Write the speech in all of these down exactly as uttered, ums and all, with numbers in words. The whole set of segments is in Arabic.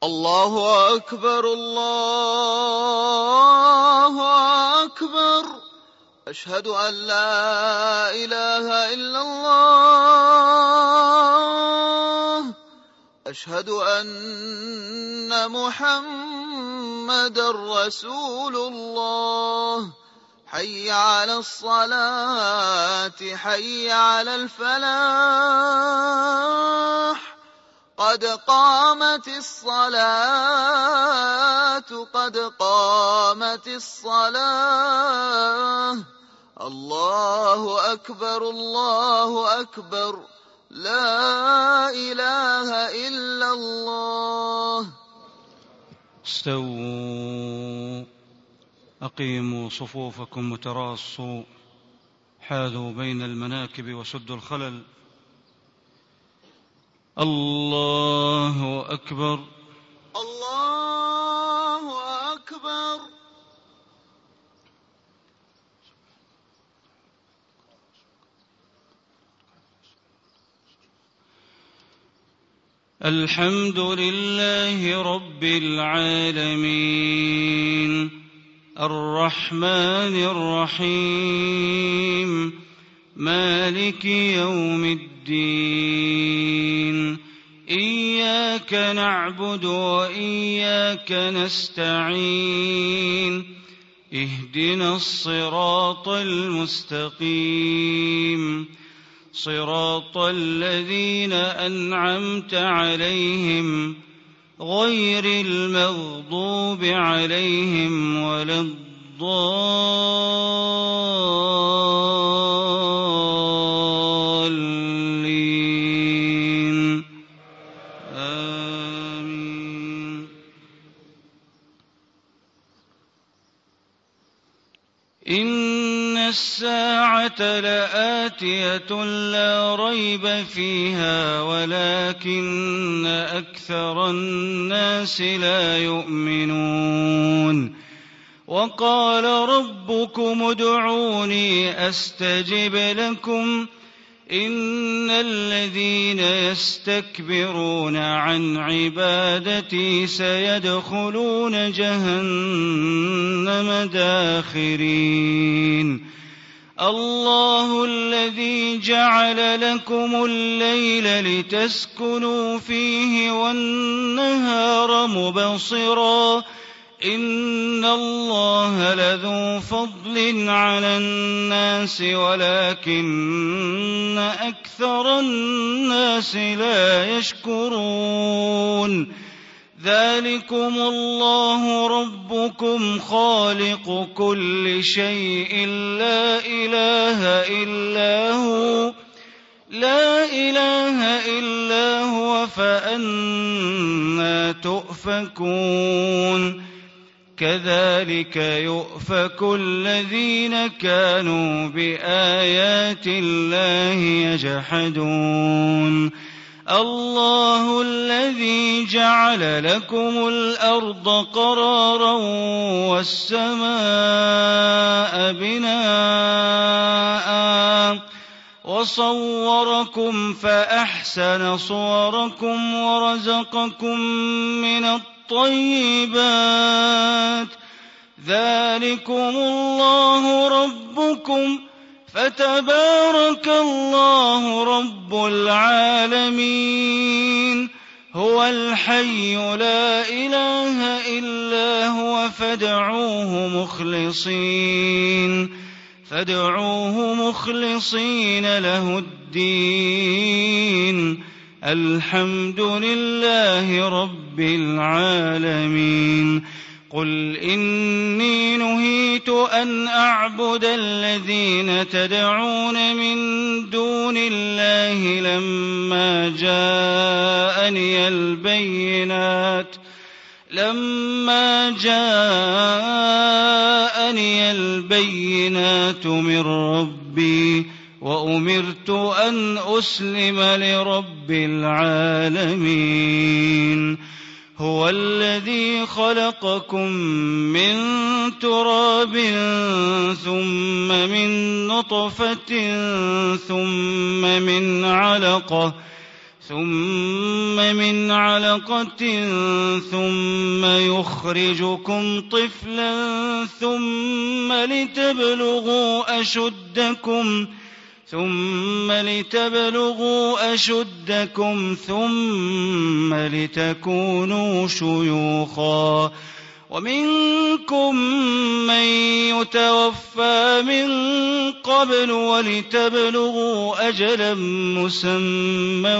الله أكبر الله أكبر. أشهد أن لا إله إلا الله. أشهد أن محمدًا رسول الله. حي على الصلاة حي على الفلاح. قد قامت الصلاة قد قامت الصلاة. الله أكبر الله أكبر. لا إله إلا الله. استووا، أقيموا صفوفكم وتراصوا، حاذوا بين المناكب وسدوا الخلل. الله أكبر الله أكبر. الحمد لله رب العالمين، الرحمن الرحيم، مالك يوم الدين. إياك نعبد وإياك نستعين. اهدنا الصراط المستقيم، صراط الذين أنعمت عليهم غير المغضوب عليهم ولا الضالين. آمين. إن الساعة لآتية لا ريب فيها ولكن أكثر الناس لا يؤمنون. وقال ربكم ادعوني أستجب لكم. إن الذين يستكبرون عن عبادتي سيدخلون جهنم داخرين. الله الذي جعل لكم الليل لتسكنوا فيه والنهار مبصرا. إن الله لذو فضل على الناس ولكن أكثر الناس لا يشكرون. ذلكم الله ربكم خالق كل شيء لا إله إلا هو لا إله إلا هو فأنى تؤفكون. كذلك يؤفك الذين كانوا بآيات الله يجحدون. الله الذي جعل لكم الأرض قرارا والسماء بناء وصوركم فأحسن صوركم ورزقكم من الطيبات. ذلكم الله ربكم فتبارك الله رب العالمين. هو الحي لا إله إلا هو فادعوه مخلصين فادعوه مخلصين له الدين. الحمد لله رب العالمين. قل إني نهيت أن أعبد الذين تدعون من دون الله لما جاءني البينات لما جاءني البينات من ربي وأمرت أن أسلم لرب العالمين. هو الذي خلقكم من تراب ثم من نطفة ثم من علقة ثم من علقة ثم يخرجكم طفلا ثم لتبلغوا أشدكم ثم لتبلغوا أشدكم ثم لتكونوا شيوخا ومنكم من يتوفى من قبل ولتبلغوا أجلا مسمى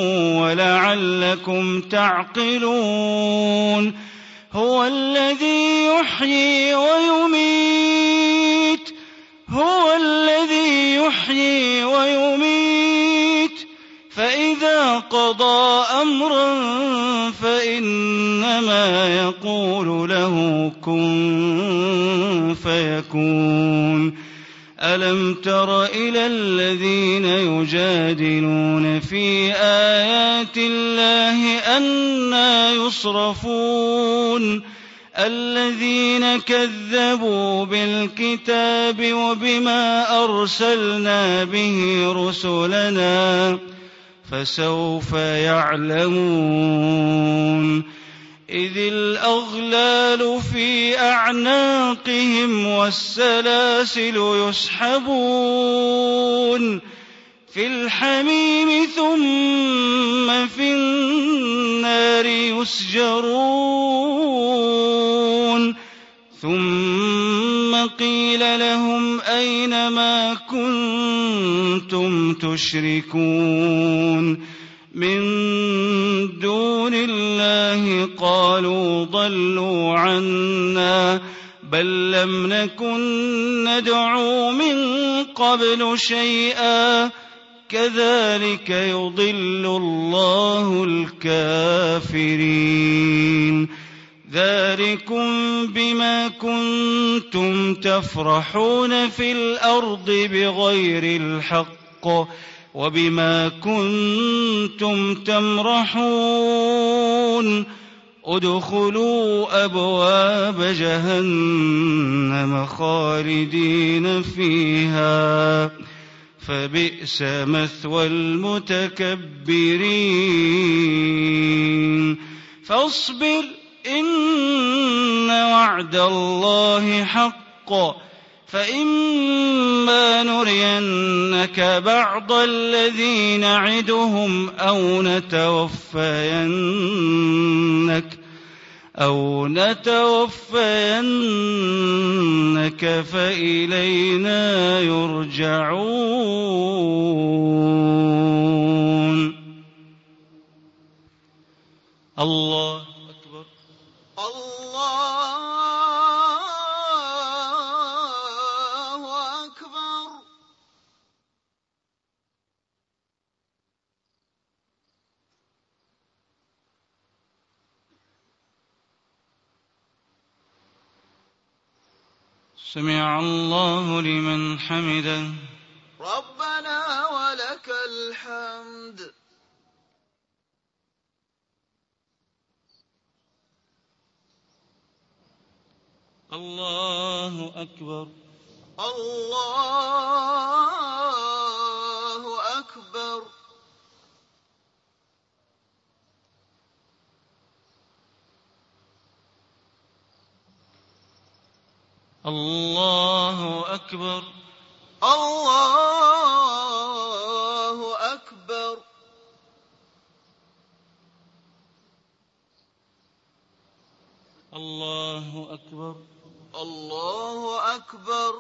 ولعلكم تعقلون هو الذي يحيي ويميت هو الذي يحيي ويميت فإذا قضى أمرا فإنما يقول له كن فيكون ألم تر إلى الذين يجادلون في آيات الله أنى يصرفون الذين كذبوا بالكتاب وبما أرسلنا به رسلنا فسوف يعلمون إذ الأغلال في أعناقهم والسلاسل يسحبون في الحميم ثم في النار يسجرون ثم قيل لهم أين ما كنتم تشركون من دون الله قالوا ضلوا عنا بل لم نكن ندعو من قبل شيئا كذلك يضل الله الكافرين ذلكم بما كنتم تفرحون في الأرض بغير الحق وبما كنتم تمرحون ادخلوا أبواب جهنم خالدين فيها فبئس مثوى المتكبرين فاصبر إن وعد الله حق فإما نرينك بعض الذي نعدهم أو نتوفينك أو نتوفينك فإلينا يرجعون. الله أكبر. الله أكبر. سمع الله لمن حمده. ربنا ولك الحمد. الله أكبر. الله أكبر. الله أكبر. الله أكبر. الله أكبر. الله أكبر.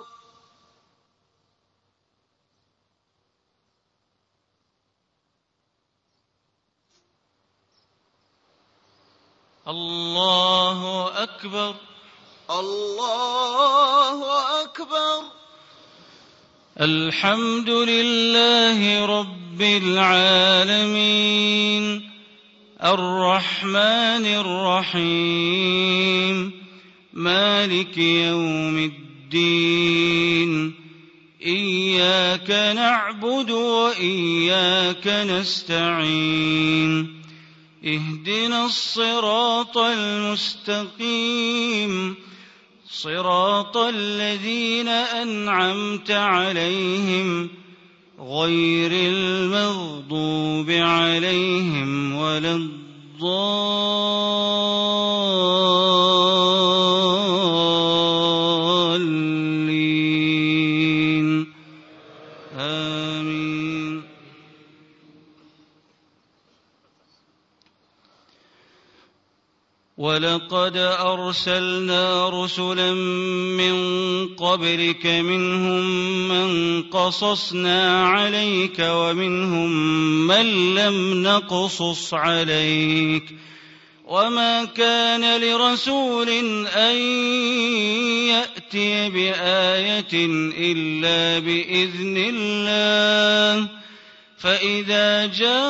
الله أكبر. الله أكبر. الحمد لله رب العالمين الرحمن الرحيم مالك يوم الدين إياك نعبد وإياك نستعين اهدنا الصراط المستقيم صراط الذين أنعمت عليهم غير المغضوب عليهم ولا الضالين آمين. ولقد أرسلنا رسلا من قبلك منهم من قصصنا عليك ومنهم من لم نقصص عليك وما كان لرسول أن يأتي بآية إلا بإذن الله فإذا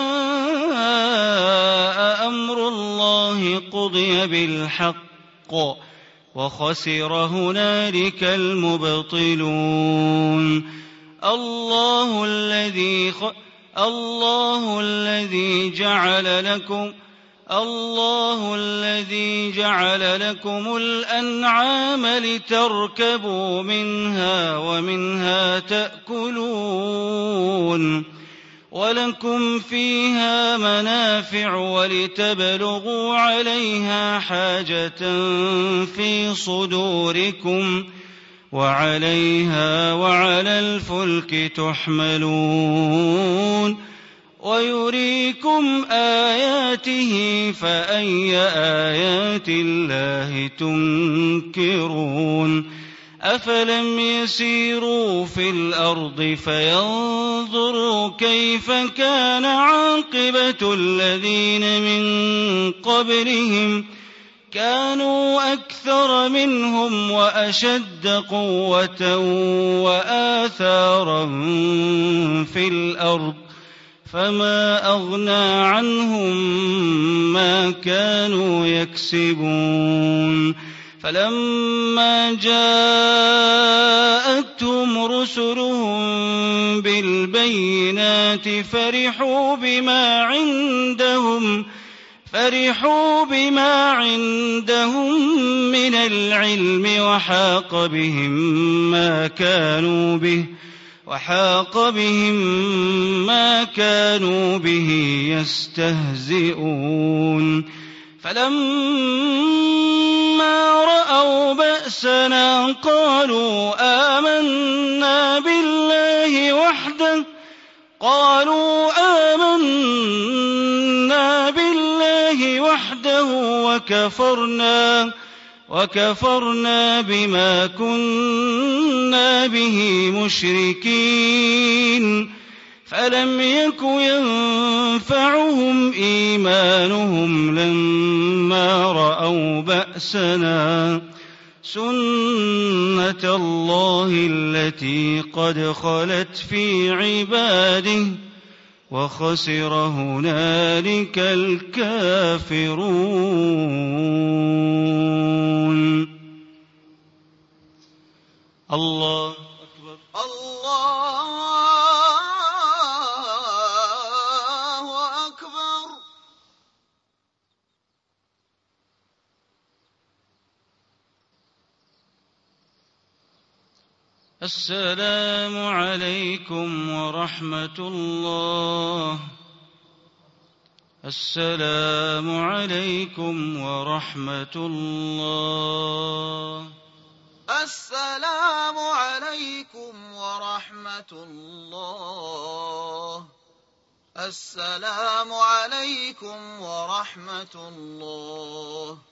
جاء أمر الله قضي بالحق وخسر هنالك المبطلون. الله الذي خ... الله الذي جعل لكم الله الذي جعل لكم الأنعام لتركبوا منها ومنها تأكلون ولكم فيها منافع ولتبلغوا عليها حاجة في صدوركم وعليها وعلى الفلك تحملون ويريكم آياته فأي آيات الله تنكرون. أفلم يسيروا في الأرض فينظروا كيف كان عاقبة الذين من قبلهم كانوا أكثر منهم وأشد قوة وآثارا في الأرض فما أغنى عنهم ما كانوا يكسبون. فلما جاءتهم رسلهم بالبينات فرحوا بما عندهم فرحوا بما عندهم من العلم وحاق بهم ما كانوا به وحاق بهم ما كانوا به يستهزئون. فلما رأوا بأسنا قالوا آمنا بالله وحده قالوا آمنا بالله وحده وكفرنا وكفرنا بما كنا به مشركين. فلم يك ينفعهم إيمانهم لما رأوا بأسنا سنة الله التي قد خلت في عباده وخسر هنالك الكافرون. الله أكبر. الله أكبر. السلام عليكم ورحمة الله. السلام عليكم ورحمة الله. السلام عليكم ورحمة الله. السلام عليكم ورحمة الله.